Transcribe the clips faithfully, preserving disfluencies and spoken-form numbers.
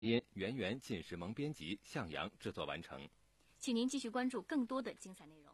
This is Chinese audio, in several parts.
因圆圆、进时蒙编辑，向阳制作完成。 请您继续关注更多的精彩内容。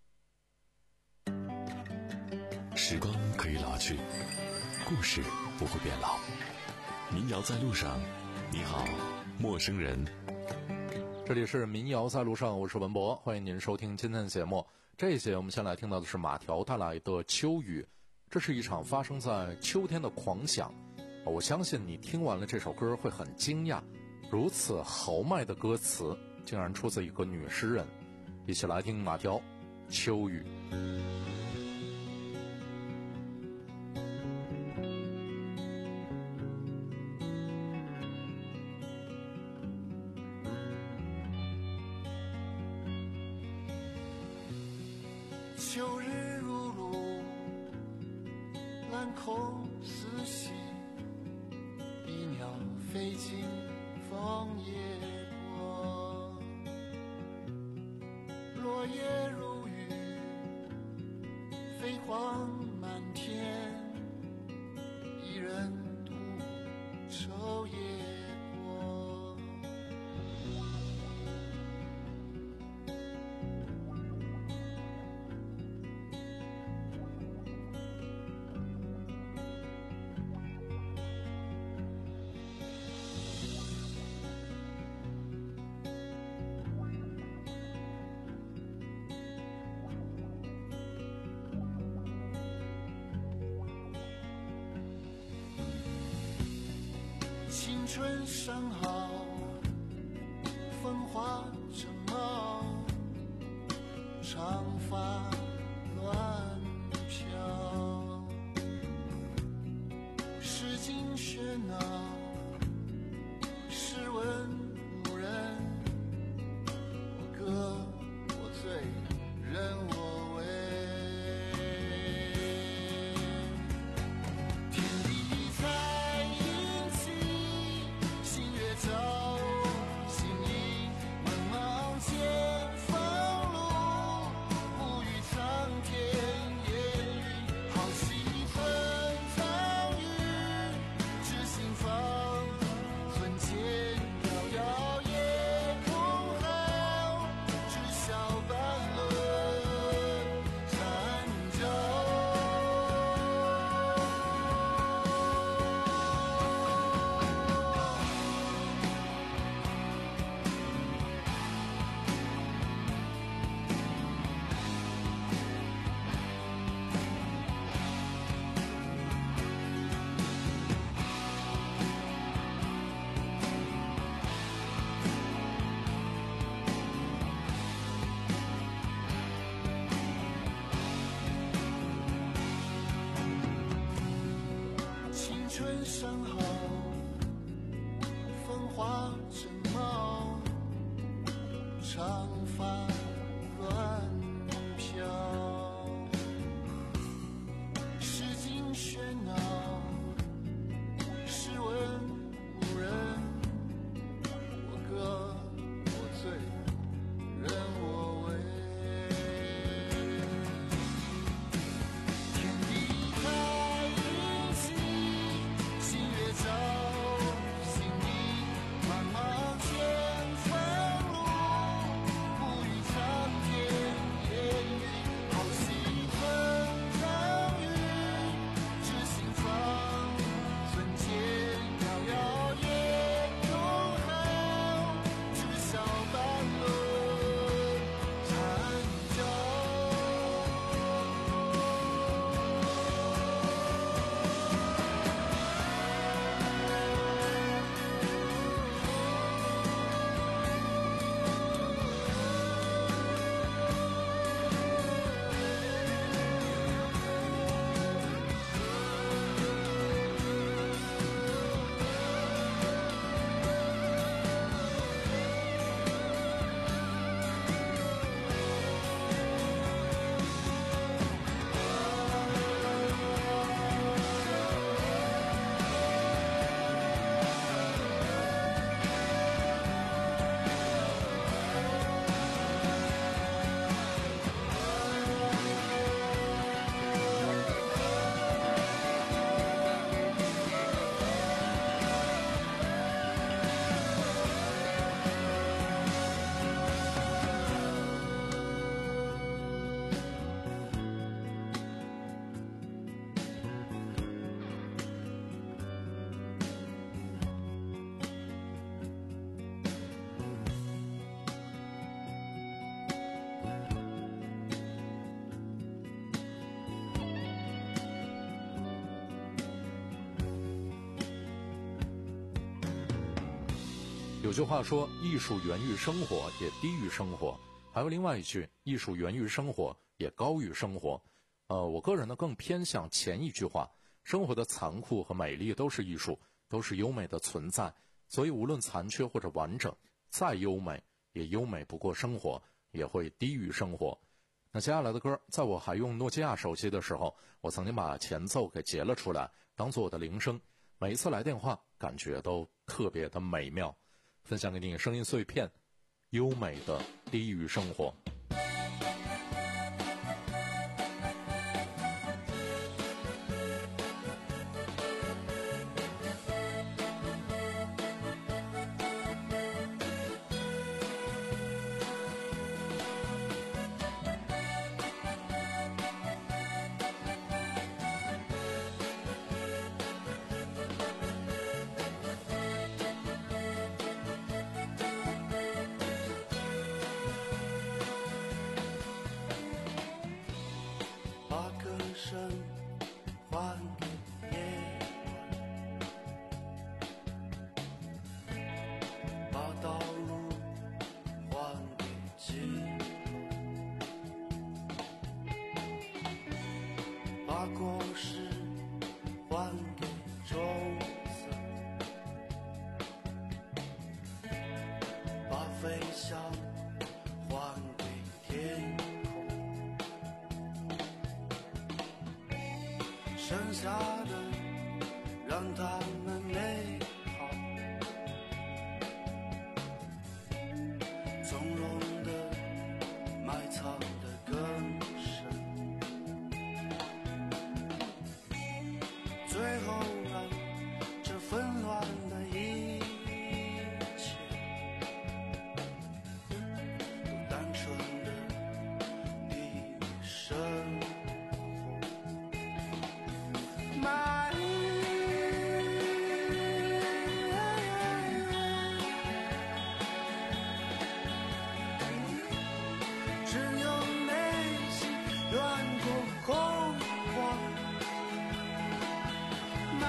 时光可以老去，故事不会变老。民谣在路上，你好，陌生人。 这里是民谣在路上，我是文博，欢迎您收听今天的节目。这一节我们先来听到的是马条带来的秋雨，这是一场发生在秋天的狂想。我相信你听完了这首歌会很惊讶，如此豪迈的歌词竟然出自一个女诗人。一起来听马条秋雨。 秋日如露，蓝空四稀，一鸟飞进枫叶过，落叶如雨，飞黄满天，一人独抽夜过。青春尚好，风华正茂，长发乱飘，市井喧闹，试问无人，我歌我醉，人我为。春尚好，风华正茂，长发乱飘，市井喧闹，试问无人，我歌我醉，人我为。心里茫茫前方路，不与有句话说，艺术源于生活，也低于生活。还有另外一句，艺术源于生活，也高于生活。呃，我个人呢更偏向前一句话，生活的残酷和美丽都是艺术，都是优美的存在。所以无论残缺或者完整，再优美也优美不过生活，也会低于生活。那接下来的歌，在我还用诺基亚手机的时候，我曾经把前奏给截了出来，当做我的铃声。每一次来电话，感觉都特别的美妙。分享给你声音碎片，优美的低于生活。 还给夜晚，把道路还给寂寞，把果实还给种子，把飞翔还给天空，剩下的让他们美好，从容的埋藏的更深，最后让这纷乱的一切都单纯的地生活。只有内心远过空旷，买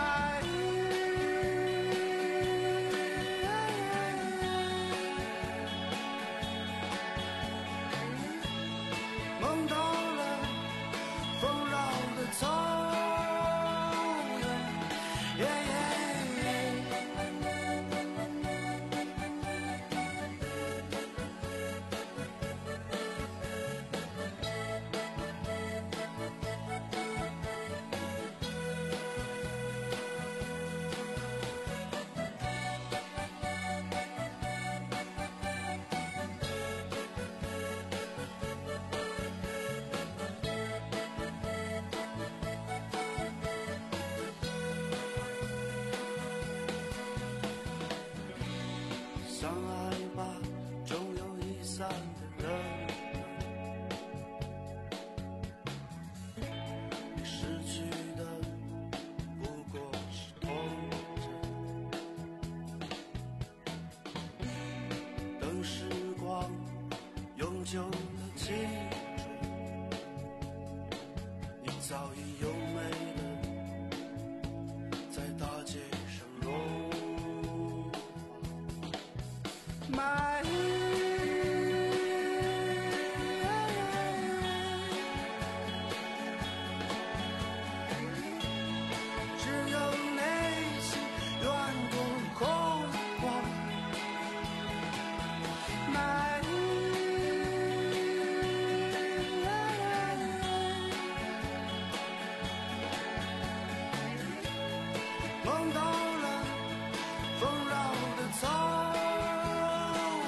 梦到了丰饶的草原，耶耶相爱吧，终有一散的人，你失去的不过是童真，等时光永久的青春，你早已优美的在大街上融化。只有内心远过空旷，买梦到了丰饶的草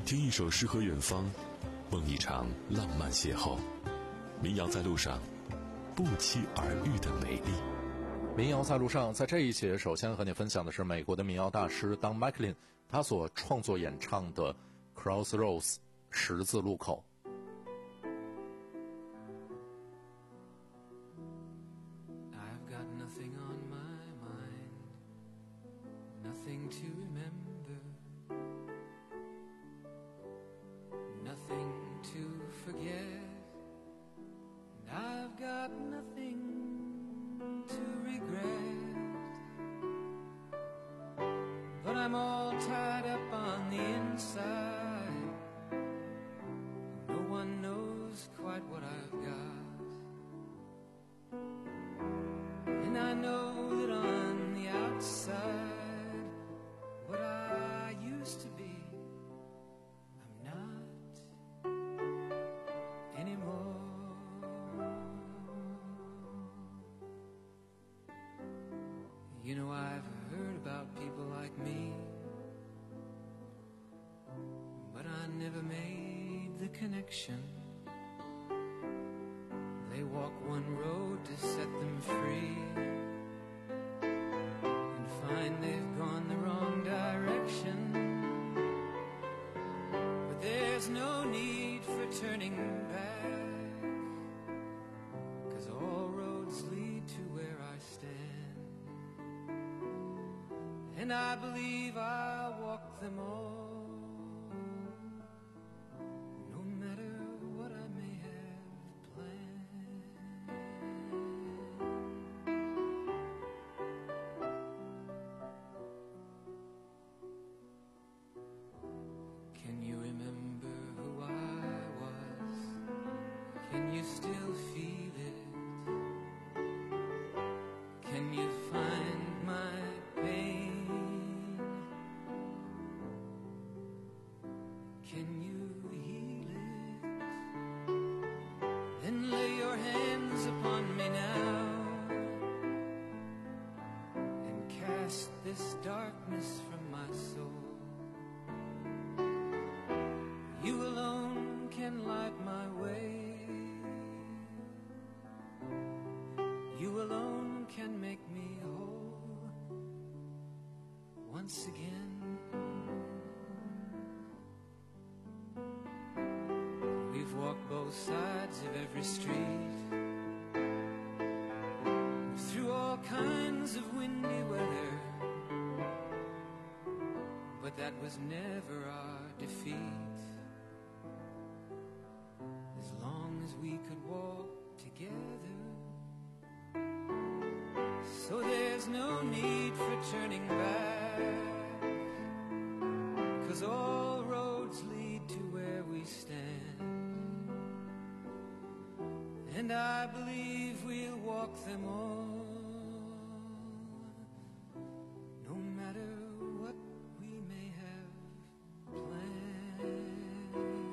听一首诗和远方，梦一场浪漫邂逅。民谣在路上，不期而遇的美丽。 民谣在路上，在这一节首先和你分享的是美国的民谣大师 Don McLean 他所创作演唱的 Crossroads 十字路口。 I've got nothing on my mind, nothing to remember, nothing to forget, and I've got nothing to regret, but I'm all tied up on the inside. No one knows quite what I've got, and I know that on the outside, what I used to be, I'm not anymore. You know, I've heard about people like me, but I never made the connection. They walk one road to set them free, and find they've gone the wrong direction. But there's no need for turning back, 'cause all roads lead to where I stand, and I believe I'll walk them all, no matter what I may have planned. Can you remember who I was? Can you still feel it? Can you find my pain? Can you heal it? Then lay your hands upon me now, and cast this darkness from my soul. You alone can light my way. You alone can make me whole once again. We've walked both sides of every street, through all kinds of windy weather, but that was never our defeat, as long as we could walk together. So there's no need for turning back, 'cause all roads lead to where we stand, and I believe we'll walk them all, no matter what we may have planned.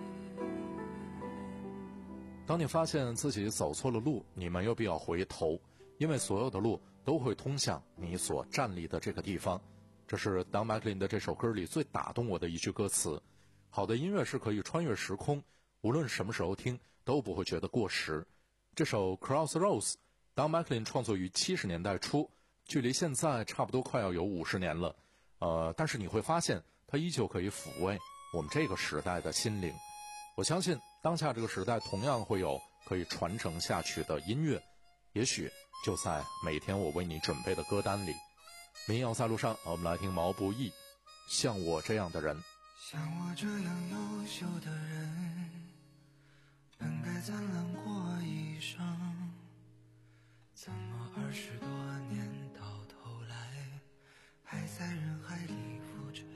当你发现自己走错了路，你没有必要回头，因为所有的路都会通向你所站立的这个地方。这是 Don McLean 的这首歌里最打动我的一句歌词。好的音乐是可以穿越时空，无论什么时候听都不会觉得过时。这首 Crossroads Don McLean 创作于七十年代初，距离现在差不多快要有五十年了。呃，但是你会发现它依旧可以抚慰我们这个时代的心灵。我相信当下这个时代同样会有可以传承下去的音乐，也许就在每天我为你准备的歌单里。民谣在路上，我们来听毛不易，像我这样的人。 像我这样优秀的人，本该灿烂过一生，怎么二十多年到头来还在人海里浮沉？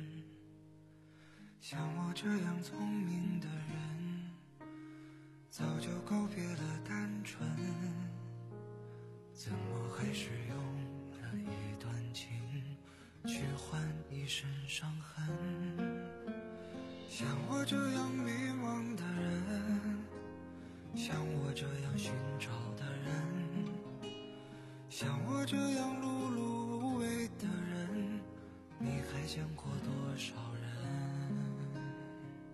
像我这样聪明的人，早就告别了单纯，怎么还是用了一段情去换一身伤痕？像我这样迷茫的人，像我这样寻找的人，像我这样碌碌无为的人，你还见过多少人？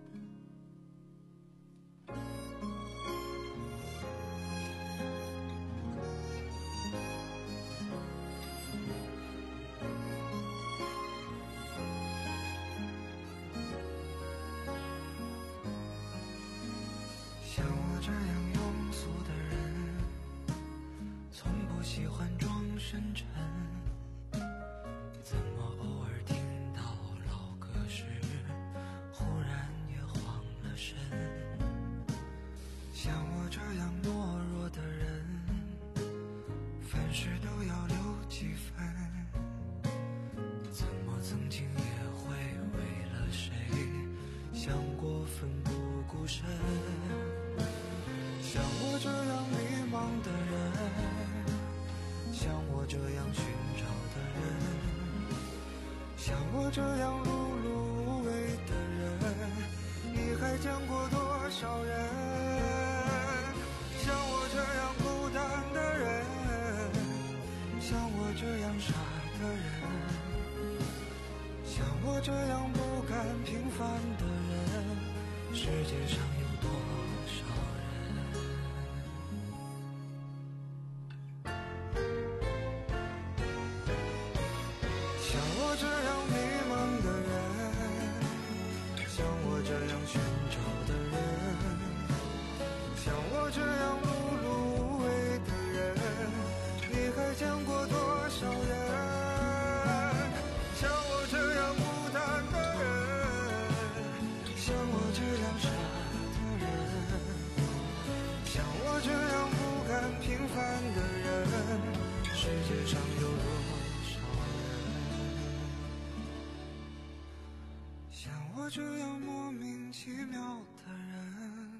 这样庸俗的人，从不喜欢装深沉，怎么偶尔听到老歌时，忽然也慌了神？像我这样懦弱的人，凡事都要留几分，怎么曾经也会为了谁想过奋不顾身？像我这样迷茫的人，像我这样寻找的人，像我这样碌碌无为的人，你还见过多少人？像我这样孤单的人，像我这样傻的人，像我这样不甘平凡的人，世界上有多少人？像我这样迷茫的人，像我这样寻找的人，像我这样碌碌无为的人，你还见过多少人？像我这样孤单的人，像我这样傻的人，像我这样不甘平凡的人，世界上有多少人？像我这样莫名其妙的人，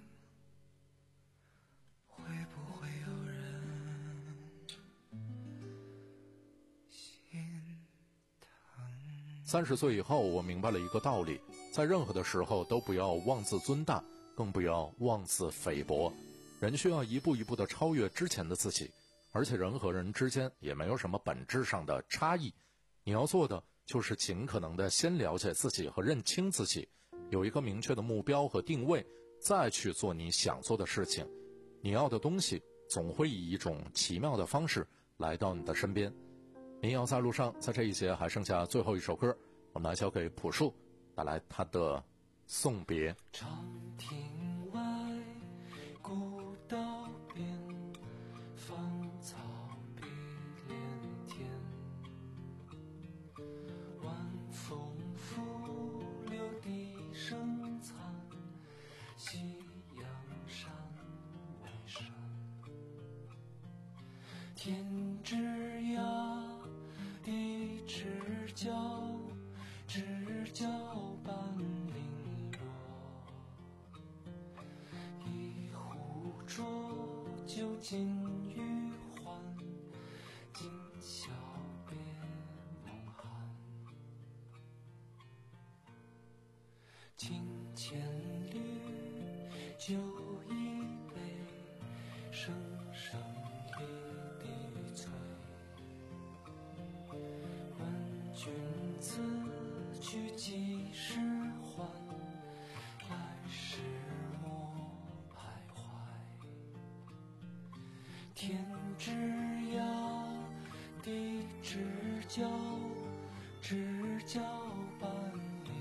会不会有人心疼？ 三十岁以后，我明白了一个道理，在任何的时候都不要妄自尊大，更不要妄自菲薄。人需要一步一步地超越之前的自己，而且人和人之间也没有什么本质上的差异。你要做的就是尽可能的先了解自己和认清自己，有一个明确的目标和定位，再去做你想做的事情。你要的东西总会以一种奇妙的方式来到你的身边。民谣在路上，在这一节还剩下最后一首歌，我们来交给朴树，带来他的送别。 长亭外，古道边，芳草碧连天。晚风拂柳笛声残，夕阳山外山。天之涯，地之角，知交半零落。一壶浊酒尽余欢，今宵别梦寒。清千缕，酒一杯，声声离笛催。问君此去几时还？来时莫徘徊。天之涯，地之角，知交半零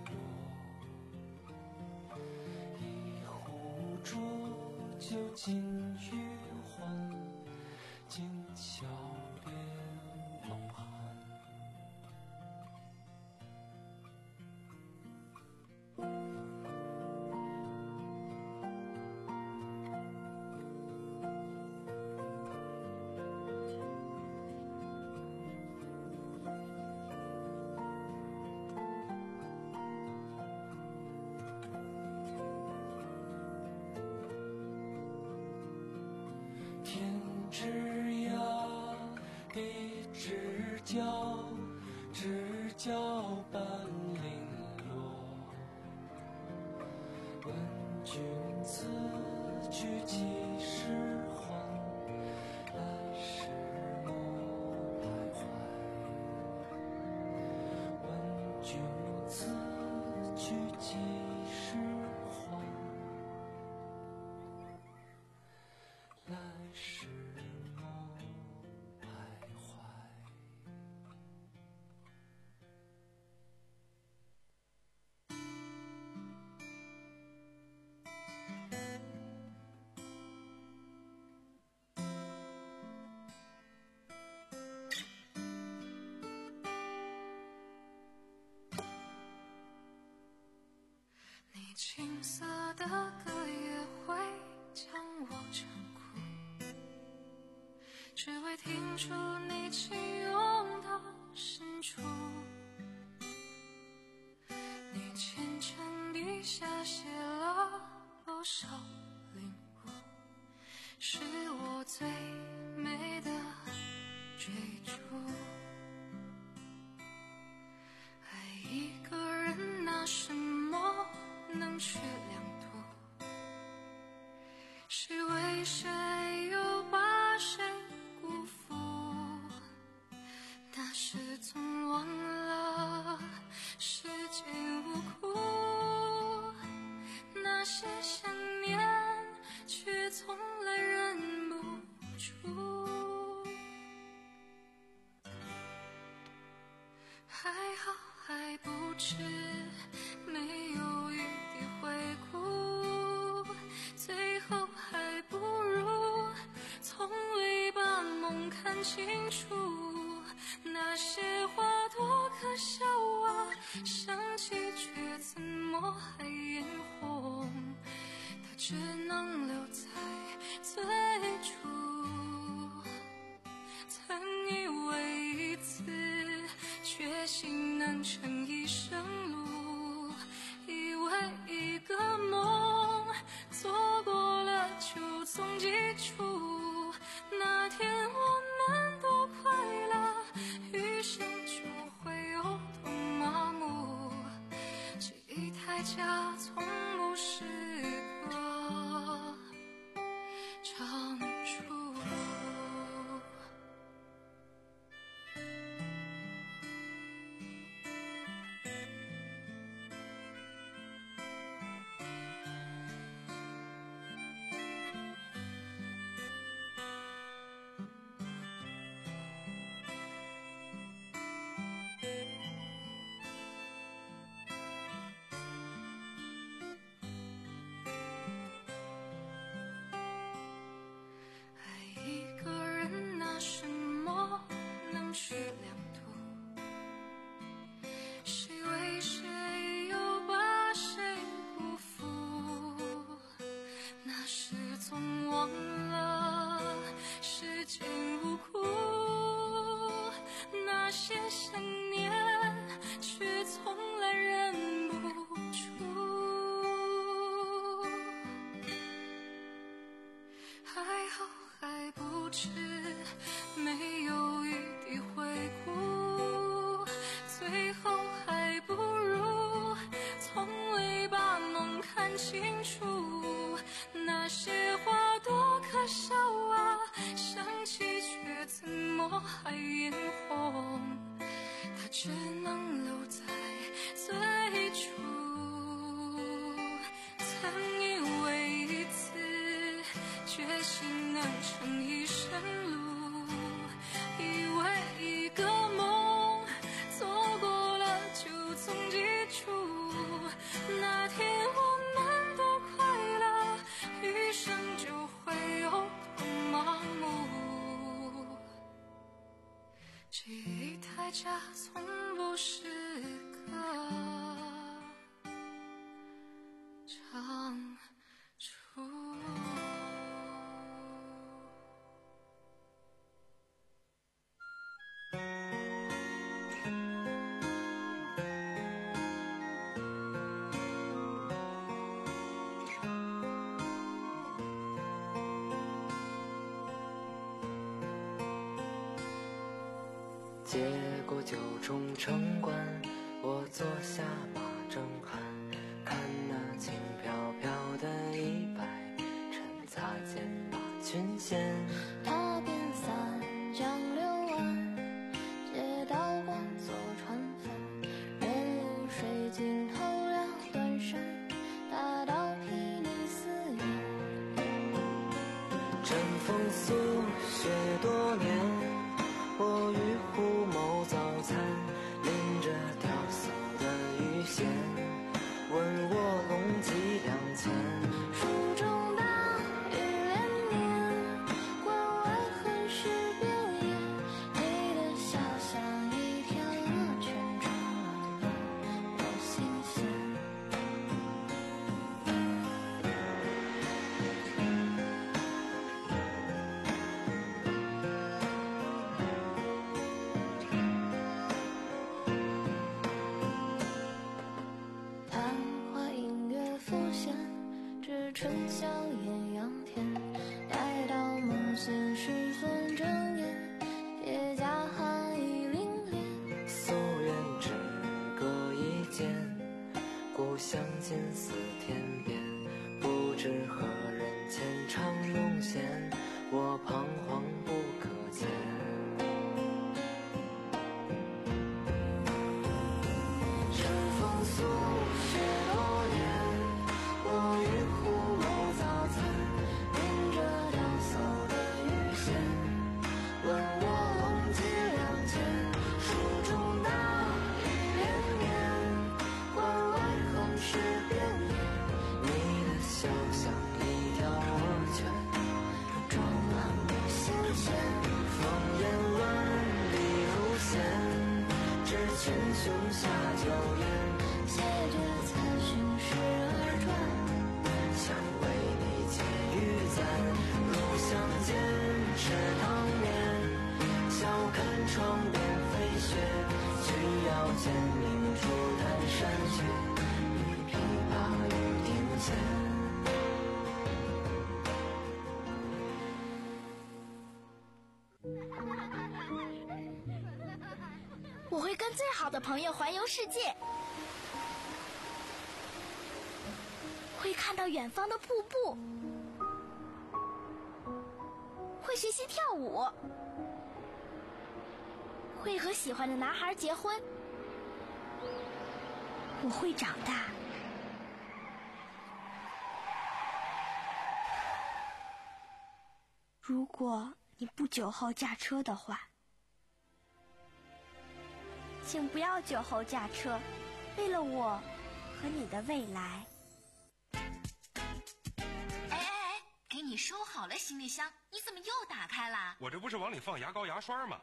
落。一壶浊酒尽余欢，今宵别梦寒。天之涯，地之角，知交半零落。问君此去几时还？来时莫徘徊。问君此去几时还？来时莫徘徊。 会听出你轻拥到深处，你虔诚地下写了多少领悟，是我最美的追逐。爱一个人拿什么能去量度？谁为谁又把谁辜负？那时总忘了世间无苦，那些想念却从来忍不住。还好还不迟，没有余地回顾，最后还不如从未把梦看清楚。那些话多可笑啊，想起却怎么还眼红，它只能留在最初。曾以为一次决心能成一生路，以为一个梦做过了就总记住，那天我们多快乐，余生就会有多麻木。记忆太假，从不是个长处。爱一个人拿什么能去量度？谁为谁又把谁辜负？那时总忘了世间无苦，那些想念却从来忍不住。还好还不迟，没有余地回顾，最后还不如从未把梦看清楚。那些话多可笑啊，想起却怎么还眼红，它只能留在最初。曾以为一次决心能成一生路，以为一个梦做过了就总记住，那天我们多快乐，余生就会有多麻木。记忆太假，从不是个长处。 接过九重城关，我坐下马正酣，看那轻飘飘的衣摆，趁擦肩把裙掀。 踏遍三江六岸，借刀光坐船帆，任流水尽头了断绳，大刀劈你思念。 枕风宿雪多年，我与虎谋早餐，淋着雕塑的雨相见似天边，不知何人浅唱弄弦，我彷徨不可见。春风诉雪多年，我与虎谋早餐，迎着雕叟的羽线，问我long几两钱，书中大雨连绵，关外横尸遍野，你的笑像一条鹅圈，装满无限线，烽烟乱笔如线，只劝胸下酒宴，谢绝此寻时而转，想为你解玉簪，如相见吃汤面，笑看窗边飞雪，需要剑鸣出丹山去，与琵琶与庭前。 我会跟最好的朋友环游世界，会看到远方的瀑布，会学习跳舞，会和喜欢的男孩结婚。我会长大。如果你不久后驾车的话，请不要酒后驾车，为了我和你的未来。 哎哎哎，给你收好了行李箱，你怎么又打开了？ 我这不是往里放牙膏牙刷吗？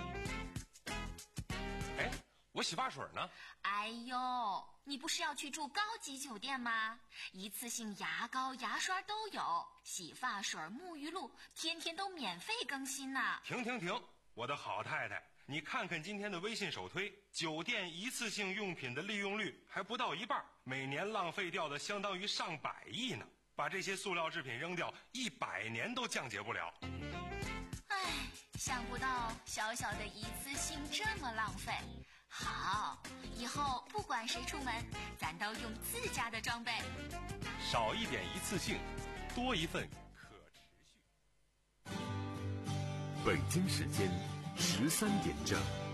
哎，我洗发水呢？ 哎呦，你不是要去住高级酒店吗？一次性牙膏牙刷都有，洗发水沐浴露天天都免费更新呢。 停停停，我的好太太，你看看今天的微信首推，酒店一次性用品的利用率还不到一半，每年浪费掉的相当于上百亿呢。把这些塑料制品扔掉，一百年都降解不了。 唉，想不到小小的一次性这么浪费。好，以后不管谁出门，咱都用自家的装备。 少一点一次性，多一份可持续。 北京时间十三点整。